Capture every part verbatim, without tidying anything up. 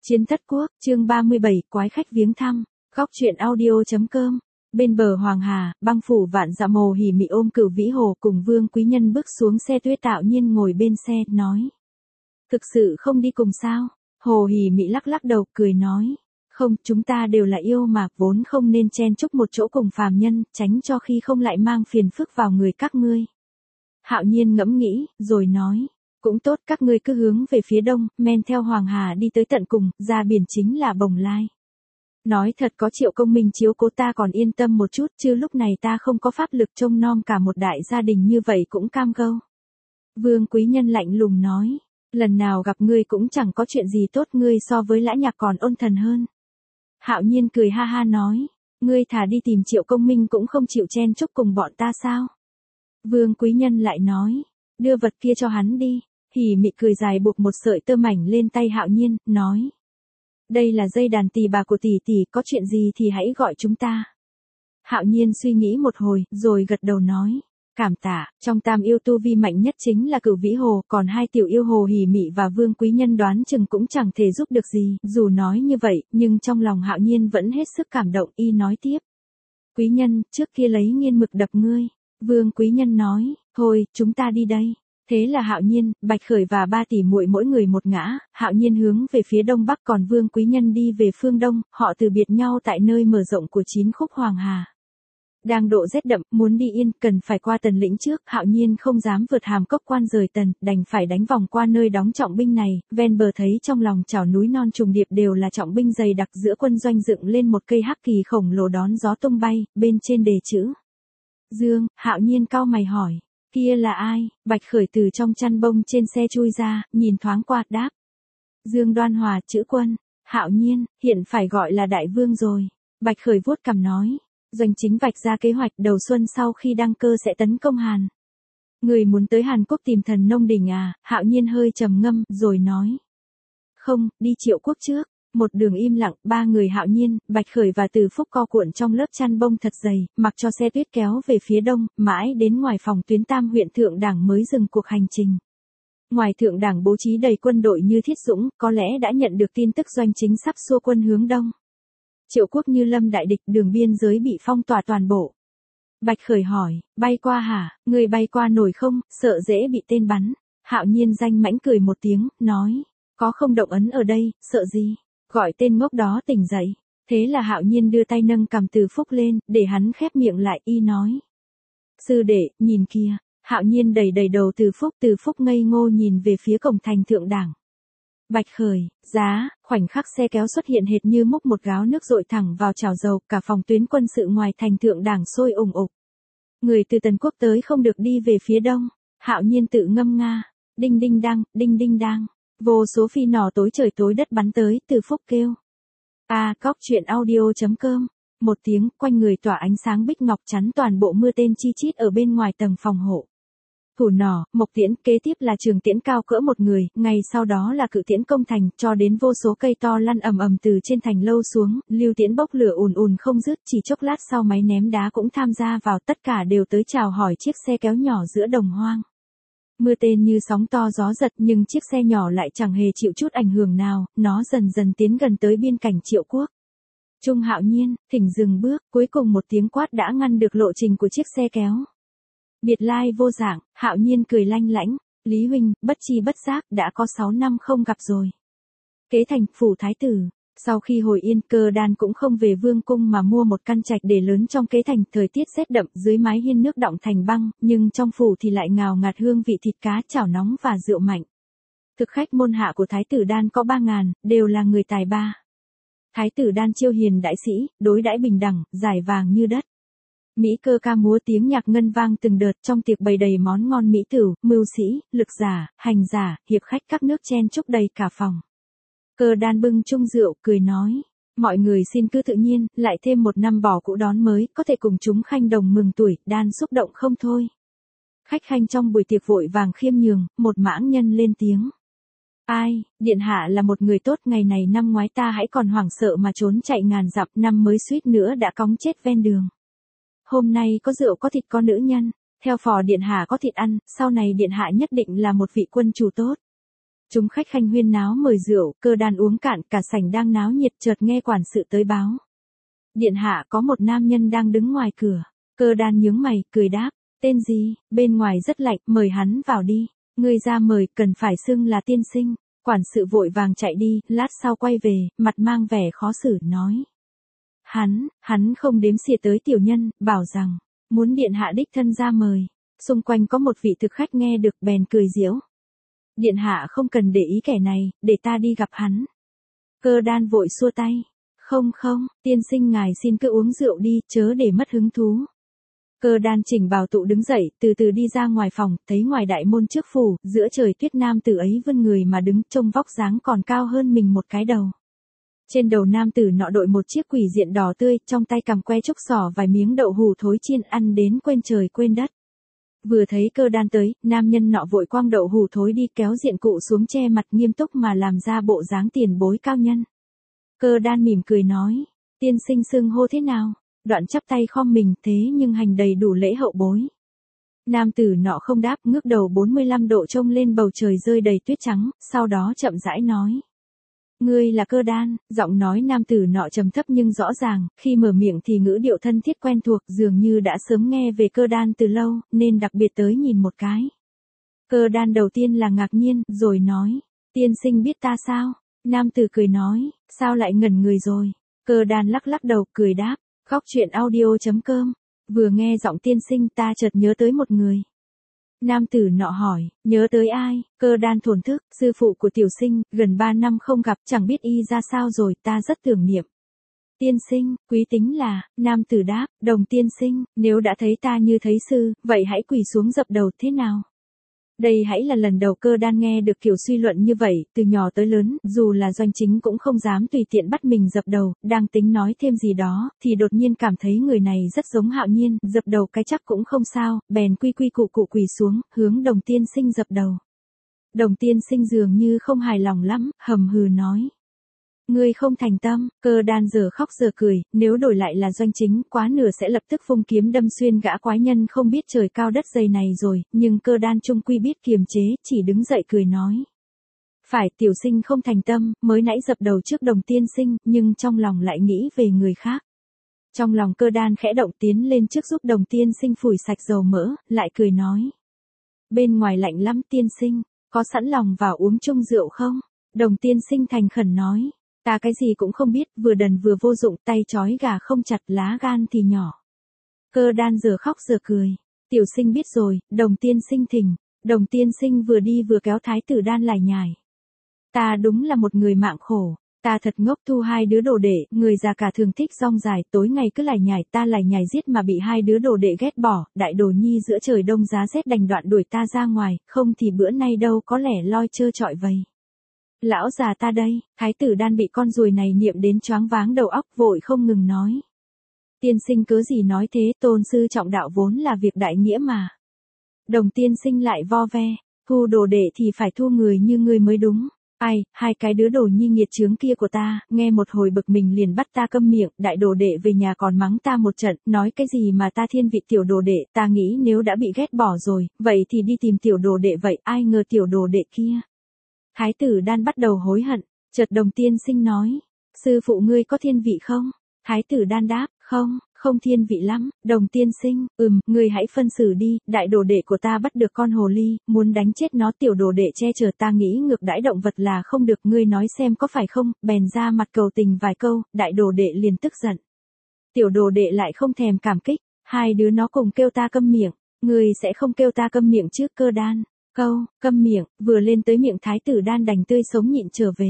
Chiến thất quốc, chương ba mươi bảy, quái khách viếng thăm, góc truyện audio.com. Bên bờ Hoàng Hà, băng phủ vạn dặm Hồ Hỉ Mị ôm Cửu Vĩ Hồ cùng Vương Quý Nhân bước xuống xe tuyết, Tạo Nhiên ngồi bên xe, nói. Thực sự không đi cùng sao? Hồ Hỉ Mị lắc lắc đầu, cười nói. Không, chúng ta đều là yêu mà, vốn không nên chen chúc một chỗ cùng phàm nhân, tránh cho khi không lại mang phiền phức vào người các ngươi. Hạo Nhiên ngẫm nghĩ, rồi nói. Cũng tốt, các ngươi cứ hướng về phía đông, men theo Hoàng Hà đi tới tận cùng, ra biển chính là Bồng Lai. Nói thật, có Triệu Công Minh chiếu cố ta còn yên tâm một chút, chứ lúc này ta không có pháp lực trông nom cả một đại gia đình như vậy cũng cam gâu. Vương Quý Nhân lạnh lùng nói, lần nào gặp ngươi cũng chẳng có chuyện gì tốt, ngươi so với Lã Nhạc còn ôn thần hơn. Hạo Nhiên cười ha ha nói, ngươi thả đi tìm Triệu Công Minh cũng không chịu chen chúc cùng bọn ta sao? Vương Quý Nhân lại nói, đưa vật kia cho hắn đi. Hỉ Mị cười dài buộc một sợi tơ mảnh lên tay Hạo Nhiên, nói. Đây là dây đàn tỳ bà của tỷ tỷ, có chuyện gì thì hãy gọi chúng ta. Hạo Nhiên suy nghĩ một hồi, rồi gật đầu nói. Cảm tạ, trong tam yêu tu vi mạnh nhất chính là Cửu Vĩ Hồ, còn hai tiểu yêu hồ Hỉ Mị và Vương Quý Nhân đoán chừng cũng chẳng thể giúp được gì. Dù nói như vậy, nhưng trong lòng Hạo Nhiên vẫn hết sức cảm động, y nói tiếp. Quý Nhân, trước kia lấy nghiên mực đập ngươi. Vương Quý Nhân nói, thôi, chúng ta đi đây. Thế là Hạo Nhiên, Bạch Khởi và ba tỷ muội mỗi người một ngã, Hạo Nhiên hướng về phía đông bắc, còn Vương Quý Nhân đi về phương đông, họ từ biệt nhau tại nơi mở rộng của chín khúc Hoàng Hà. Đang độ rét đậm, muốn đi yên, cần phải qua Tần lĩnh trước, Hạo Nhiên không dám vượt hàm cốc quan rời Tần, đành phải đánh vòng qua nơi đóng trọng binh này, ven bờ thấy trong lòng chảo núi non trùng điệp đều là trọng binh dày đặc, giữa quân doanh dựng lên một cây hắc kỳ khổng lồ đón gió tung bay, bên trên đề chữ Dương. Hạo Nhiên cau mày hỏi. Kia là ai? Bạch Khởi từ trong chăn bông trên xe chui ra, nhìn thoáng qua, đáp. Dương Đoan Hòa, chữ Quân. Hạo Nhiên, hiện phải gọi là Đại Vương rồi. Bạch Khởi vuốt cằm nói. Doanh chính vạch ra kế hoạch đầu xuân sau khi đăng cơ sẽ tấn công Hàn. Người muốn tới Hàn Quốc tìm thần nông đỉnh à? Hạo Nhiên hơi trầm ngâm, rồi nói. Không, đi Triệu Quốc trước. Một đường im lặng, ba người Hạo Nhiên, Bạch Khởi và Từ Phúc co cuộn trong lớp chăn bông thật dày, mặc cho xe tuyết kéo về phía đông, mãi đến ngoài phòng tuyến Tam huyện Thượng Đảng mới dừng cuộc hành trình. Ngoài Thượng Đảng bố trí đầy quân đội như thiết dũng, có lẽ đã nhận được tin tức doanh chính sắp xua quân hướng đông. Triệu Quốc như lâm đại địch, đường biên giới bị phong tỏa toàn bộ. Bạch Khởi hỏi, bay qua hả, người bay qua nổi không, sợ dễ bị tên bắn. Hạo Nhiên danh mãnh cười một tiếng, nói, có không động ấn ở đây, sợ gì? Gọi tên ngốc đó tỉnh dậy. Thế là Hạo Nhiên đưa tay nâng cầm Từ Phúc lên, để hắn khép miệng lại, y nói. Sư đệ, nhìn kia. Hạo Nhiên đẩy đẩy đầu Từ Phúc, Từ Phúc ngây ngô nhìn về phía cổng thành Thượng Đảng. Bạch Khởi, giá, khoảnh khắc xe kéo xuất hiện hệt như múc một gáo nước dội thẳng vào chảo dầu, cả phòng tuyến quân sự ngoài thành Thượng Đảng sôi ủng ục. Người từ Tần Quốc tới không được đi về phía đông. Hạo Nhiên tự ngâm nga. Đinh đinh đang, đinh đinh đang. Vô số phi nỏ tối trời tối đất bắn tới, Từ Phúc kêu. A, góc truyện audio.com. Một tiếng, quanh người tỏa ánh sáng bích ngọc chắn toàn bộ mưa tên chi chít ở bên ngoài tầng phòng hộ. Thủ nỏ, mộc tiễn, kế tiếp là trường tiễn cao cỡ một người, ngày sau đó là cự tiễn công thành, cho đến vô số cây to lăn ầm ầm từ trên thành lâu xuống, lưu tiễn bốc lửa ùn ùn không dứt, chỉ chốc lát sau máy ném đá cũng tham gia vào, tất cả đều tới chào hỏi chiếc xe kéo nhỏ giữa đồng hoang. Mưa tên như sóng to gió giật, nhưng chiếc xe nhỏ lại chẳng hề chịu chút ảnh hưởng nào, nó dần dần tiến gần tới biên cảnh Triệu Quốc. Trung Hạo Nhiên, thỉnh dừng bước, cuối cùng một tiếng quát đã ngăn được lộ trình của chiếc xe kéo. Biệt lai vô dạng, Hạo Nhiên cười lanh lảnh, Lý huynh, bất chi bất giác, đã có sáu năm không gặp rồi. Kế thành, phủ thái tử. Sau khi hồi yên, Cơ Đan cũng không về vương cung mà mua một căn trạch để lớn trong kế thành, thời tiết rét đậm, dưới mái hiên nước đọng thành băng, nhưng trong phủ thì lại ngào ngạt hương vị thịt cá chảo nóng và rượu mạnh. Thực khách môn hạ của Thái tử Đan có ba ngàn, đều là người tài ba. Thái tử Đan chiêu hiền đại sĩ, đối đãi bình đẳng, giải vàng như đất. Mỹ cơ ca múa tiếng nhạc ngân vang từng đợt, trong tiệc bày đầy món ngon mỹ tửu, mưu sĩ, lực giả, hành giả, hiệp khách các nước chen chúc đầy cả phòng. Cơ Đan bưng chung rượu, cười nói. Mọi người xin cứ tự nhiên, lại thêm một năm bỏ cũ đón mới, có thể cùng chúng khanh đồng mừng tuổi, Đan xúc động không thôi. Khách khanh trong buổi tiệc vội vàng khiêm nhường, một mãng nhân lên tiếng. Ai, điện hạ là một người tốt, ngày này năm ngoái ta hãy còn hoảng sợ mà trốn chạy ngàn dặm, năm mới suýt nữa đã cóng chết ven đường. Hôm nay có rượu có thịt có nữ nhân, theo phò điện hạ có thịt ăn, sau này điện hạ nhất định là một vị quân chủ tốt. Chúng khách khanh huyên náo mời rượu, Cơ Đan uống cạn, cả sảnh đang náo nhiệt, chợt nghe quản sự tới báo. Điện hạ, có một nam nhân đang đứng ngoài cửa. Cơ Đan nhướng mày, cười đáp, tên gì? Bên ngoài rất lạnh, mời hắn vào đi. Ngươi ra mời, cần phải xưng là tiên sinh. Quản sự vội vàng chạy đi, lát sau quay về, mặt mang vẻ khó xử, nói. Hắn, hắn không đếm xỉa tới tiểu nhân, bảo rằng, muốn điện hạ đích thân ra mời. Xung quanh có một vị thực khách nghe được bèn cười giễu. Điện hạ không cần để ý kẻ này, để ta đi gặp hắn. Cơ Đan vội xua tay. Không không, tiên sinh ngài xin cứ uống rượu đi, chớ để mất hứng thú. Cơ Đan chỉnh bào tụ đứng dậy, từ từ đi ra ngoài phòng, thấy ngoài đại môn trước phủ, giữa trời tuyết nam tử ấy vươn người mà đứng, trông vóc dáng còn cao hơn mình một cái đầu. Trên đầu nam tử nọ đội một chiếc quỷ diện đỏ tươi, trong tay cầm que trúc xỏ vài miếng đậu hù thối chiên, ăn đến quên trời quên đất. Vừa thấy Cơ Đan tới, nam nhân nọ vội quăng đậu hù thối đi, kéo diện cụ xuống che mặt, nghiêm túc mà làm ra bộ dáng tiền bối cao nhân. Cơ Đan mỉm cười nói, tiên sinh xưng hô thế nào? Đoạn chắp tay khom mình, thế nhưng hành đầy đủ lễ hậu bối. Nam tử nọ không đáp, ngước đầu bốn mươi lăm độ trông lên bầu trời rơi đầy tuyết trắng, sau đó chậm rãi nói. Ngươi là Cơ Đan. Giọng nói nam tử nọ trầm thấp nhưng rõ ràng, khi mở miệng thì ngữ điệu thân thiết quen thuộc, dường như đã sớm nghe về Cơ Đan từ lâu, nên đặc biệt tới nhìn một cái. Cơ Đan đầu tiên là ngạc nhiên, rồi nói, tiên sinh biết ta sao? Nam tử cười nói, sao lại ngẩn người rồi? Cơ Đan lắc lắc đầu, cười đáp, góc chuyện audio chấm com. Vừa nghe giọng tiên sinh ta chợt nhớ tới một người. Nam tử nọ hỏi, nhớ tới ai? Cơ Đan thổn thức, sư phụ của tiểu sinh, gần ba năm không gặp, chẳng biết y ra sao rồi, ta rất tưởng niệm. Tiên sinh, quý tính là, nam tử đáp, Đồng tiên sinh, nếu đã thấy ta như thấy sư, vậy hãy quỳ xuống dập đầu thế nào? Đây hãy là lần đầu Cơ Đan nghe được kiểu suy luận như vậy, từ nhỏ tới lớn, dù là Doanh Chính cũng không dám tùy tiện bắt mình dập đầu, đang tính nói thêm gì đó, thì đột nhiên cảm thấy người này rất giống Hạo Nhiên, dập đầu cái chắc cũng không sao, bèn quy quy củ cụ quỳ xuống, hướng Đồng tiên sinh dập đầu. Đồng tiên sinh dường như không hài lòng lắm, hầm hừ nói. Ngươi không thành tâm. Cơ Đan giờ khóc giờ cười, nếu đổi lại là Doanh Chính, quá nửa sẽ lập tức vung kiếm đâm xuyên gã quái nhân không biết trời cao đất dày này rồi, nhưng Cơ Đan trung quy biết kiềm chế, chỉ đứng dậy cười nói. Phải, tiểu sinh không thành tâm, mới nãy dập đầu trước Đồng tiên sinh, nhưng trong lòng lại nghĩ về người khác. Trong lòng Cơ Đan khẽ động, tiến lên trước giúp Đồng tiên sinh phủi sạch dầu mỡ, lại cười nói. Bên ngoài lạnh lắm tiên sinh, có sẵn lòng vào uống chung rượu không? Đồng tiên sinh thành khẩn nói. Ta cái gì cũng không biết, vừa đần vừa vô dụng, tay trói gà không chặt, lá gan thì nhỏ. Cơ Đan giờ khóc giờ cười. Tiểu sinh biết rồi, Đồng tiên sinh thỉnh. Đồng tiên sinh vừa đi vừa kéo Thái tử Đan lải nhải. Ta đúng là một người mạng khổ. Ta thật ngốc, thu hai đứa đồ đệ, người già cả thường thích rong dài, tối ngày cứ lải nhải, ta lải nhải giết mà bị hai đứa đồ đệ ghét bỏ, đại đồ nhi giữa trời đông giá rét đành đoạn đuổi ta ra ngoài, không thì bữa nay đâu có lẻ loi trơ trọi vầy. Lão già ta đây. Thái tử Đan bị con ruồi này niệm đến choáng váng đầu óc, vội không ngừng nói. Tiên sinh cớ gì nói thế, tôn sư trọng đạo vốn là việc đại nghĩa mà. Đồng tiên sinh lại vo ve, thu đồ đệ thì phải thu người như ngươi mới đúng. Ai, hai cái đứa đồ nhi nghiệt chướng kia của ta, nghe một hồi bực mình liền bắt ta câm miệng, đại đồ đệ về nhà còn mắng ta một trận, nói cái gì mà ta thiên vị tiểu đồ đệ, ta nghĩ nếu đã bị ghét bỏ rồi, vậy thì đi tìm tiểu đồ đệ vậy, ai ngờ tiểu đồ đệ kia. Thái tử Đan bắt đầu hối hận, chợt Đồng tiên sinh nói, sư phụ ngươi có thiên vị không? Thái tử Đan đáp, không, không thiên vị lắm. Đồng tiên sinh, ừm, ngươi hãy phân xử đi, đại đồ đệ của ta bắt được con hồ ly, muốn đánh chết nó, tiểu đồ đệ che chở, ta nghĩ ngược đãi động vật là không được, ngươi nói xem có phải không? Bèn ra mặt cầu tình vài câu, đại đồ đệ liền tức giận. Tiểu đồ đệ lại không thèm cảm kích, hai đứa nó cùng kêu ta câm miệng, ngươi sẽ không kêu ta câm miệng trước Cơ Đan. Câu, câm miệng, vừa lên tới miệng Thái tử Đan đành tươi sống nhịn trở về.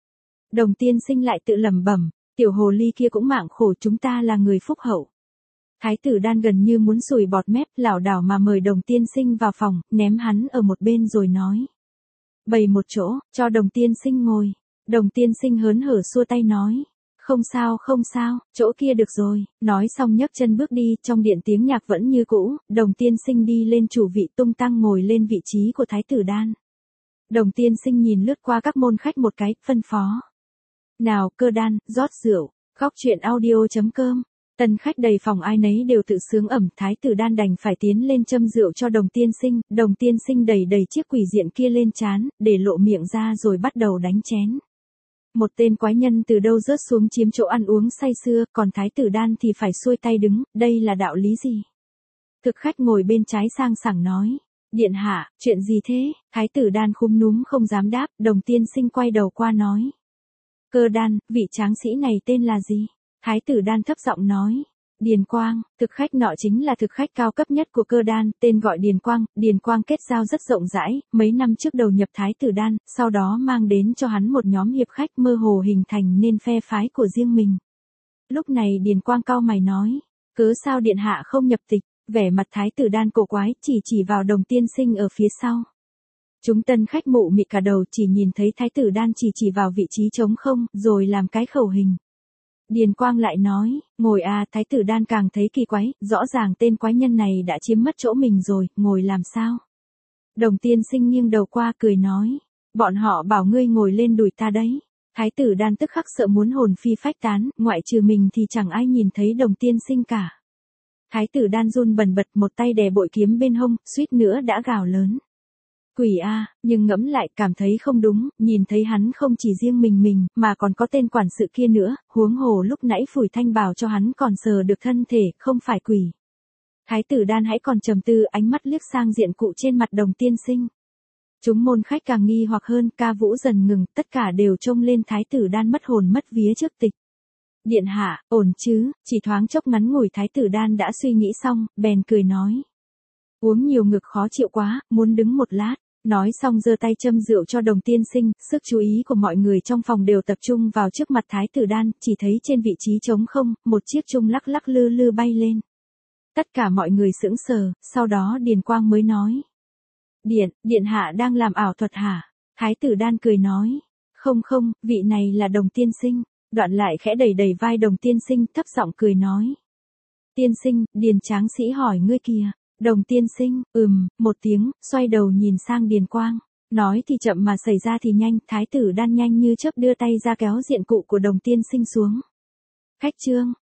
Đồng tiên sinh lại tự lẩm bẩm, tiểu hồ ly kia cũng mạng khổ, chúng ta là người phúc hậu. Thái tử Đan gần như muốn sùi bọt mép, lảo đảo mà mời Đồng tiên sinh vào phòng, ném hắn ở một bên rồi nói. Bày một chỗ, cho Đồng tiên sinh ngồi. Đồng tiên sinh hớn hở xua tay nói. Không sao không sao, chỗ kia được rồi. Nói xong nhấc chân bước đi, trong điện tiếng nhạc vẫn như cũ, Đồng tiên sinh đi lên chủ vị tung tăng ngồi lên vị trí của Thái tử Đan. Đồng tiên sinh nhìn lướt qua các môn khách một cái, phân phó. Nào, Cơ Đan, rót rượu. Góc chuyện audio chấm com Tân khách đầy phòng ai nấy đều tự sướng ẩm, thái tử đan đành phải tiến lên châm rượu cho đồng tiên sinh, đồng tiên sinh đẩy đầy chiếc quỷ diện kia lên trán, để lộ miệng ra rồi bắt đầu đánh chén. Một tên quái nhân từ đâu rớt xuống chiếm chỗ ăn uống say sưa, còn thái tử đan thì phải xuôi tay đứng, đây là đạo lý gì? Thực khách ngồi bên trái sang sảng nói, điện hạ, chuyện gì thế? Thái tử đan khúm núm không dám đáp, đồng tiên sinh quay đầu qua nói. Cơ đan, vị tráng sĩ này tên là gì? Thái tử đan thấp giọng nói. Điền Quang, thực khách nọ chính là thực khách cao cấp nhất của cơ đan, tên gọi Điền Quang, Điền Quang kết giao rất rộng rãi, mấy năm trước đầu nhập thái tử đan, sau đó mang đến cho hắn một nhóm hiệp khách mơ hồ hình thành nên phe phái của riêng mình. Lúc này Điền Quang cau mày nói, cớ sao điện hạ không nhập tịch? Vẻ mặt thái tử đan cổ quái, chỉ chỉ vào đồng tiên sinh ở phía sau. Chúng tân khách mụ mị cả đầu, chỉ nhìn thấy thái tử đan chỉ chỉ vào vị trí trống không, rồi làm cái khẩu hình. Điền Quang lại nói, ngồi à, thái tử đan càng thấy kỳ quái, rõ ràng tên quái nhân này đã chiếm mất chỗ mình rồi, ngồi làm sao? Đồng tiên sinh nghiêng đầu qua cười nói, bọn họ bảo ngươi ngồi lên đùi ta đấy. Thái tử đan tức khắc sợ muốn hồn phi phách tán, ngoại trừ mình thì chẳng ai nhìn thấy đồng tiên sinh cả. Thái tử đan run bần bật, một tay đè bội kiếm bên hông, suýt nữa đã gào lớn. Quỷ a, nhưng ngẫm lại cảm thấy không đúng, nhìn thấy hắn không chỉ riêng mình mình, mà còn có tên quản sự kia nữa, huống hồ lúc nãy Phủi Thanh bảo cho hắn còn sờ được thân thể, không phải quỷ. Thái tử đan hãy còn trầm tư, ánh mắt liếc sang diện cụ trên mặt đồng tiên sinh. Chúng môn khách càng nghi hoặc hơn, ca vũ dần ngừng, tất cả đều trông lên thái tử đan mất hồn mất vía trước tịch. Điện hạ, ổn chứ? Chỉ thoáng chốc ngắn ngủi thái tử đan đã suy nghĩ xong, bèn cười nói. Uống nhiều ngực khó chịu quá, muốn đứng một lát. Nói xong giơ tay châm rượu cho đồng tiên sinh, sức chú ý của mọi người trong phòng đều tập trung vào trước mặt thái tử đan, chỉ thấy trên vị trí trống không, một chiếc chung lắc lắc lư lư bay lên. Tất cả mọi người sững sờ, sau đó Điền Quang mới nói. Điện, điện hạ đang làm ảo thuật hả? Thái tử đan cười nói. Không không, vị này là đồng tiên sinh. Đoạn lại khẽ đẩy đẩy vai đồng tiên sinh, thấp giọng cười nói. Tiên sinh, Điền tráng sĩ hỏi ngươi kìa. Đồng tiên sinh, ừm, một tiếng, xoay đầu nhìn sang Điền Quang. Nói thì chậm mà xảy ra thì nhanh, thái tử đan nhanh như chớp đưa tay ra kéo diện cụ của đồng tiên sinh xuống. Khách trương,